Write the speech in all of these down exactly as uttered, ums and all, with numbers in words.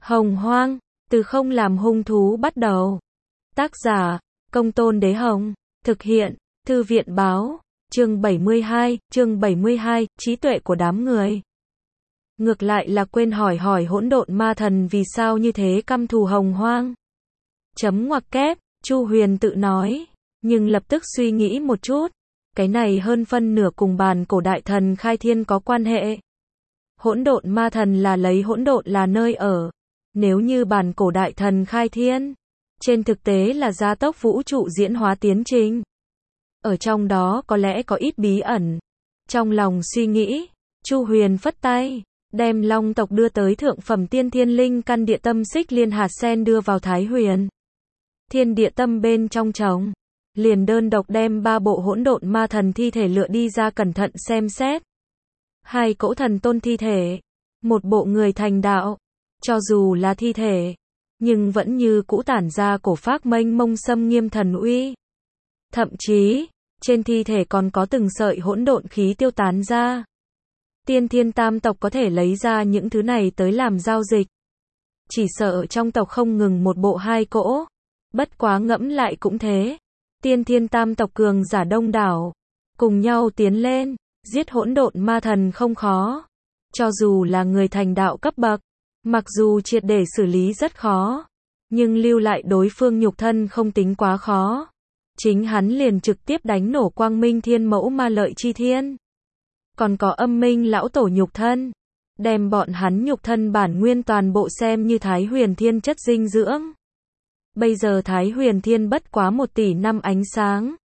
Hồng Hoang, từ không làm hung thú bắt đầu. Tác giả, Công Tôn Đế Hồng. Thực hiện, Thư viện Báo. Chương bảy mươi hai, chương bảy mươi hai, trí tuệ của đám người. Ngược lại là quên hỏi hỏi hỗn độn ma thần vì sao như thế căm thù Hồng Hoang. Chấm ngoặc kép, Chu Huyền tự nói, nhưng lập tức suy nghĩ một chút, cái này hơn phân nửa cùng bàn cổ đại thần khai thiên có quan hệ. Hỗn độn ma thần là lấy hỗn độn là nơi ở, nếu như bàn cổ đại thần khai thiên, trên thực tế là gia tốc vũ trụ diễn hóa tiến trình. Ở trong đó có lẽ có ít bí ẩn. Trong lòng suy nghĩ, Chu Huyền phất tay, đem Long tộc đưa tới thượng phẩm tiên thiên linh căn địa tâm xích liên hạt sen đưa vào Thái Huyền Thiên địa tâm bên trong trống, liền đơn độc đem ba bộ hỗn độn ma thần thi thể lựa đi ra cẩn thận xem xét. Hai cỗ thần tôn thi thể, một bộ người thành đạo, cho dù là thi thể, nhưng vẫn như cũ tản ra cổ phác mênh mông xâm nghiêm thần uy. Thậm chí, trên thi thể còn có từng sợi hỗn độn khí tiêu tán ra. Tiên thiên tam tộc có thể lấy ra những thứ này tới làm giao dịch. Chỉ sợ trong tộc không ngừng một bộ hai cỗ. Bất quá ngẫm lại cũng thế. Tiên thiên tam tộc cường giả đông đảo, cùng nhau tiến lên, giết hỗn độn ma thần không khó. Cho dù là người thành đạo cấp bậc, mặc dù triệt để xử lý rất khó, nhưng lưu lại đối phương nhục thân không tính quá khó. Chính hắn liền trực tiếp đánh nổ quang minh thiên mẫu ma lợi chi thiên. Còn có âm minh lão tổ nhục thân, đem bọn hắn nhục thân bản nguyên toàn bộ xem như Thái Huyền Thiên chất dinh dưỡng. Bây giờ Thái Huyền Thiên bất quá một tỷ năm ánh sáng.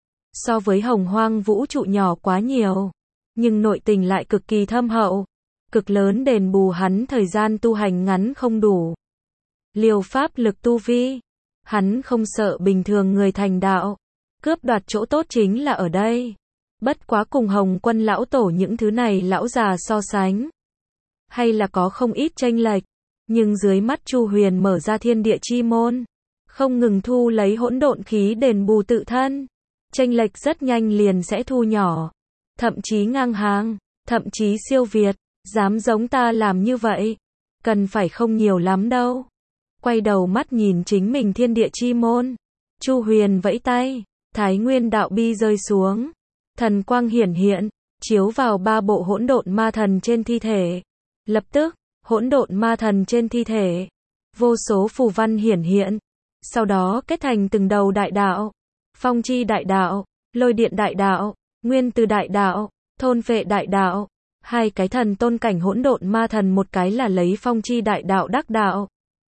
So với Hồng Hoang vũ trụ nhỏ quá nhiều, nhưng nội tình lại cực kỳ thâm hậu, cực lớn đền bù hắn thời gian tu hành ngắn không đủ. Liều pháp lực tu vi, hắn không sợ bình thường người thành đạo, cướp đoạt chỗ tốt chính là ở đây. Bất quá cùng Hồng Quân lão tổ những thứ này lão già so sánh, hay là có không ít chênh lệch, nhưng dưới mắt Chu Huyền mở ra thiên địa chi môn, không ngừng thu lấy hỗn độn khí đền bù tự thân, chênh lệch rất nhanh liền sẽ thu nhỏ, thậm chí ngang hàng, thậm chí siêu việt. Dám giống ta làm như vậy, cần phải không nhiều lắm đâu. Quay đầu mắt nhìn chính mình thiên địa chi môn, Chu Huyền vẫy tay, Thái Nguyên đạo bi rơi xuống, thần quang hiển hiện, chiếu vào ba bộ hỗn độn ma thần trên thi thể. Lập tức, hỗn độn ma thần trên thi thể, vô số phù văn hiển hiện, sau đó kết thành từng đầu đại đạo, phong chi đại đạo, lôi điện đại đạo, nguyên từ đại đạo, thôn vệ đại đạo. Hai cái thần tôn cảnh hỗn độn ma thần, một cái là lấy phong chi đại đạo đắc đạo,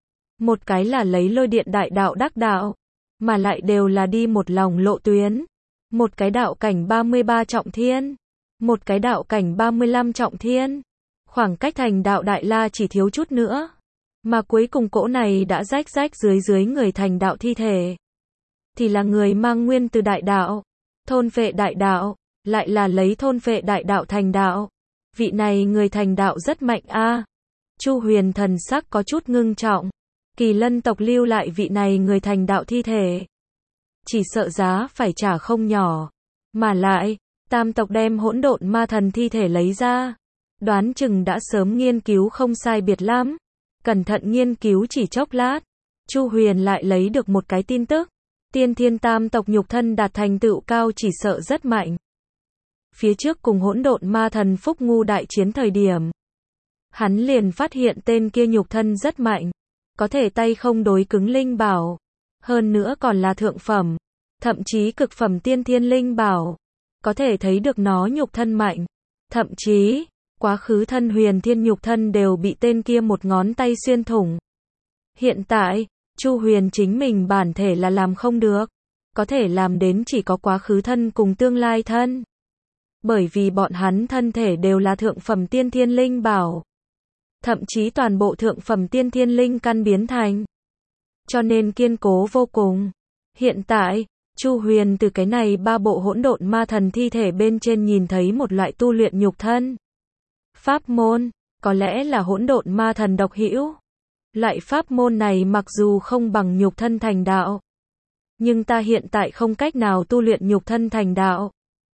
một cái là lấy lôi điện đại đạo đắc đạo, mà lại đều là đi một lòng lộ tuyến. Một cái đạo cảnh ba mươi ba trọng thiên, một cái đạo cảnh ba mươi lăm trọng thiên. Khoảng cách thành đạo đại la chỉ thiếu chút nữa, mà cuối cùng cỗ này đã rách rách dưới dưới người thành đạo thi thể, thì là người mang nguyên từ đại đạo, thôn vệ đại đạo, lại là lấy thôn vệ đại đạo thành đạo. Vị này người thành đạo rất mạnh a. À. Chu Huyền thần sắc có chút ngưng trọng. Kỳ Lân tộc lưu lại vị này người thành đạo thi thể, chỉ sợ giá phải trả không nhỏ. Mà lại, tam tộc đem hỗn độn ma thần thi thể lấy ra, đoán chừng đã sớm nghiên cứu không sai biệt lắm. Cẩn thận nghiên cứu chỉ chốc lát, Chu Huyền lại lấy được một cái tin tức. Tiên thiên tam tộc nhục thân đạt thành tựu cao chỉ sợ rất mạnh. Phía trước cùng hỗn độn ma thần Phúc Ngu đại chiến thời điểm, hắn liền phát hiện tên kia nhục thân rất mạnh, có thể tay không đối cứng linh bảo, hơn nữa còn là thượng phẩm, thậm chí cực phẩm tiên thiên linh bảo, có thể thấy được nó nhục thân mạnh. Thậm chí, quá khứ thân Huyền Thiên nhục thân đều bị tên kia một ngón tay xuyên thủng. Hiện tại, Chu Huyền chính mình bản thể là làm không được, có thể làm đến chỉ có quá khứ thân cùng tương lai thân. Bởi vì bọn hắn thân thể đều là thượng phẩm tiên thiên linh bảo, thậm chí toàn bộ thượng phẩm tiên thiên linh căn biến thành, cho nên kiên cố vô cùng. Hiện tại, Chu Huyền từ cái này ba bộ hỗn độn ma thần thi thể bên trên nhìn thấy một loại tu luyện nhục thân pháp môn, có lẽ là hỗn độn ma thần độc hữu. Loại pháp môn này mặc dù không bằng nhục thân thành đạo, nhưng ta hiện tại không cách nào tu luyện nhục thân thành đạo.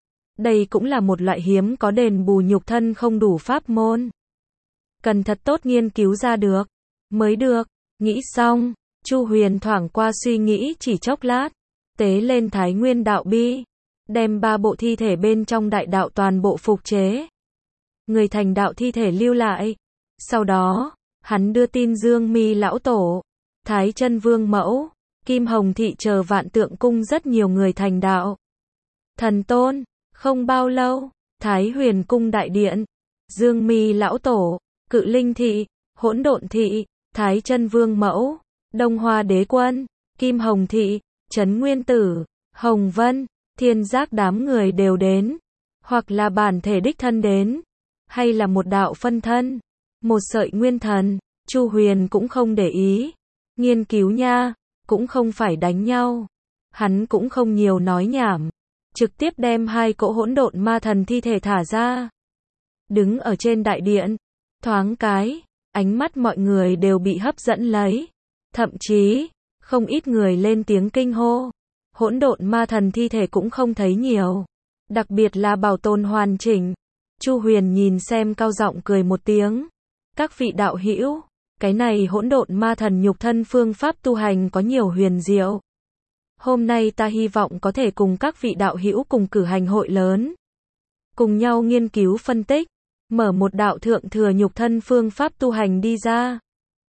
Đây cũng là một loại hiếm có đền bù nhục thân không đủ pháp môn. Cần thật tốt nghiên cứu ra được. mới được. Nghĩ xong, Chu Huyền thoảng qua suy nghĩ chỉ chốc lát, tế lên Thái Nguyên đạo bi, đem ba bộ thi thể bên trong đại đạo toàn bộ phục chế. Người thành đạo thi thể lưu lại. Sau đó, hắn đưa tin Dương Mi lão tổ, Thái Chân Vương mẫu, Kim Hồng thị chờ Vạn Tượng cung rất nhiều người thành đạo. Thần tôn, không bao lâu, Thái Huyền cung đại điện, Dương Mi lão tổ, Cự Linh thị, Hỗn Độn thị, Thái Chân Vương mẫu, Đông Hoa đế quân, Kim Hồng thị, Trấn Nguyên tử, Hồng Vân, Thiên Giác đám người đều đến, hoặc là bản thể đích thân đến, hay là một đạo phân thân, một sợi nguyên thần. Chu Huyền cũng không để ý, nghiên cứu nha, cũng không phải đánh nhau. Hắn cũng không nhiều nói nhảm, trực tiếp đem hai cỗ hỗn độn ma thần thi thể thả ra. Đứng ở trên đại điện, thoáng cái, ánh mắt mọi người đều bị hấp dẫn lấy, thậm chí, không ít người lên tiếng kinh hô. Hỗn độn ma thần thi thể cũng không thấy nhiều, đặc biệt là bảo tồn hoàn chỉnh. Chu Huyền nhìn xem cao giọng cười một tiếng. Các vị đạo hữu, cái này hỗn độn ma thần nhục thân phương pháp tu hành có nhiều huyền diệu. Hôm nay ta hy vọng có thể cùng các vị đạo hữu cùng cử hành hội lớn, cùng nhau nghiên cứu phân tích, mở một đạo thượng thừa nhục thân phương pháp tu hành đi ra.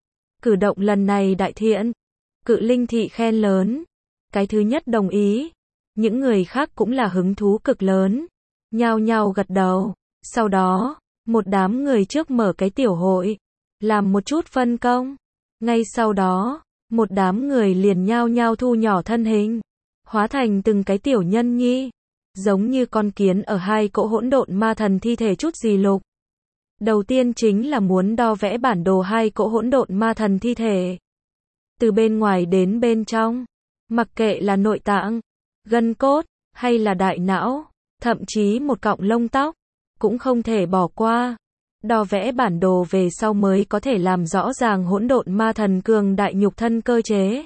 Cử động lần này đại thiện, Cự Linh thị khen lớn. Cái thứ nhất đồng ý, những người khác cũng là hứng thú cực lớn, nhao nhao gật đầu. Sau đó, một đám người trước mở cái tiểu hội, làm một chút phân công. Ngay sau đó, một đám người liền nhao nhao thu nhỏ thân hình, hóa thành từng cái tiểu nhân nhi, giống như con kiến ở hai cỗ hỗn độn ma thần thi thể chút gì lục. Đầu tiên chính là muốn đo vẽ bản đồ hai cỗ hỗn độn ma thần thi thể. Từ bên ngoài đến bên trong, mặc kệ là nội tạng, gân cốt, hay là đại não, thậm chí một cọng lông tóc, cũng không thể bỏ qua. Đo vẽ bản đồ về sau mới có thể làm rõ ràng hỗn độn ma thần cường đại nhục thân cơ chế.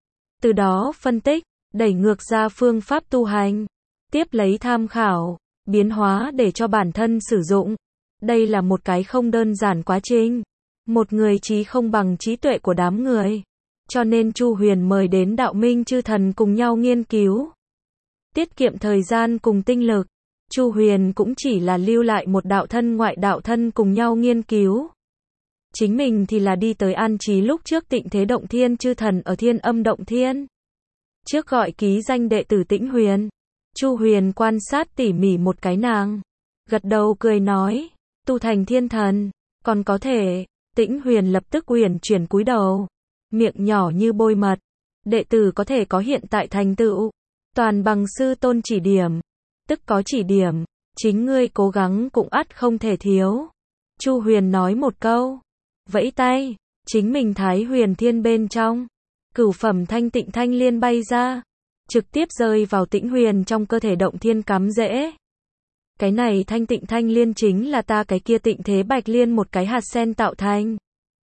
Từ đó phân tích, đẩy ngược ra phương pháp tu hành, tiếp lấy tham khảo, biến hóa để cho bản thân sử dụng. Đây là một cái không đơn giản quá trình. Một người trí không bằng trí tuệ của đám người. Cho nên Chu Huyền mời đến đạo minh chư thần cùng nhau nghiên cứu. Tiết kiệm thời gian cùng tinh lực. Chu Huyền cũng chỉ là lưu lại một đạo thân ngoại đạo thân cùng nhau nghiên cứu. Chính mình thì là đi tới an trí lúc trước Tịnh Thế Động Thiên chư thần ở Thiên Âm Động Thiên. Trước gọi ký danh đệ tử Tĩnh Huyền. Chu Huyền quan sát tỉ mỉ một cái nàng, gật đầu cười nói, tu thành thiên thần, còn có thể. Tĩnh Huyền lập tức uyển chuyển cúi đầu, miệng nhỏ như bôi mật. Đệ tử có thể có hiện tại thành tựu, toàn bằng sư tôn chỉ điểm. Tức có chỉ điểm, chính ngươi cố gắng cũng ắt không thể thiếu. Chu Huyền nói một câu, vẫy tay, chính mình Thái Huyền Thiên bên trong, cửu phẩm thanh tịnh thanh liên bay ra, trực tiếp rơi vào Tĩnh Huyền trong cơ thể động thiên cắm rễ. Cái này thanh tịnh thanh liên chính là ta cái kia tịnh thế bạch liên một cái hạt sen tạo thành.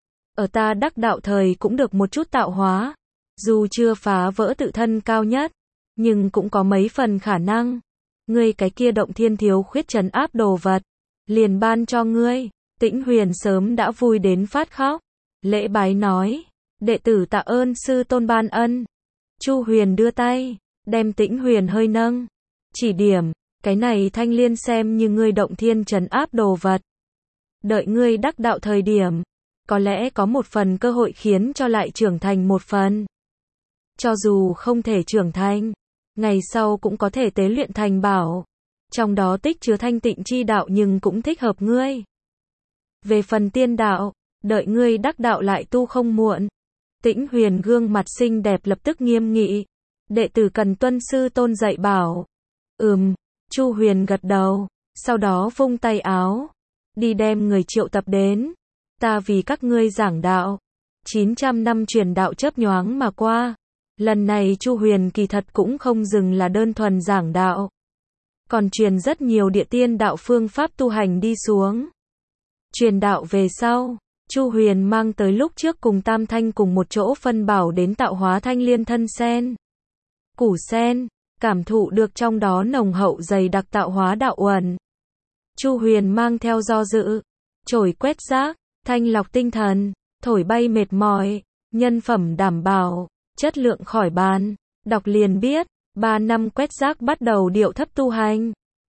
Ở ta đắc đạo thời cũng được một chút tạo hóa, dù chưa phá vỡ tự thân cao nhất, nhưng cũng có mấy phần khả năng. Ngươi cái kia động thiên thiếu khuyết trấn áp đồ vật, liền ban cho ngươi. Tĩnh Huyền sớm đã vui đến phát khóc, lễ bái nói, đệ tử tạ ơn sư tôn ban ân. Chu Huyền đưa tay, đem Tĩnh Huyền hơi nâng, chỉ điểm, cái này thanh liên xem như ngươi động thiên trấn áp đồ vật. Đợi ngươi đắc đạo thời điểm, có lẽ có một phần cơ hội khiến cho lại trưởng thành một phần. Cho dù không thể trưởng thành, ngày sau cũng có thể tế luyện thành bảo. Trong đó tích chứa thanh tịnh chi đạo nhưng cũng thích hợp ngươi. Về phần tiên đạo, đợi ngươi đắc đạo lại tu không muộn. Tĩnh Huyền gương mặt xinh đẹp lập tức nghiêm nghị. Đệ tử cần tuân sư tôn dạy bảo. Ừm, Chu Huyền gật đầu, sau đó vung tay áo. Đi đem người triệu tập đến. Ta vì các ngươi giảng đạo. chín trăm năm truyền đạo chớp nhoáng mà qua. Lần này Chu Huyền kỳ thật cũng không dừng là đơn thuần giảng đạo, còn truyền rất nhiều địa tiên đạo phương pháp tu hành đi xuống. Truyền đạo về sau, Chu Huyền mang tới lúc trước cùng Tam Thanh cùng một chỗ phân bảo đến tạo hóa thanh liên thân sen, củ sen, cảm thụ được trong đó nồng hậu dày đặc tạo hóa đạo uẩn. Chu Huyền mang theo do dự, chổi quét rác, thanh lọc tinh thần, thổi bay mệt mỏi, nhân phẩm đảm bảo, chất lượng khỏi bàn. Đọc liền biết, ba năm quét rác bắt đầu điệu thấp tu hành.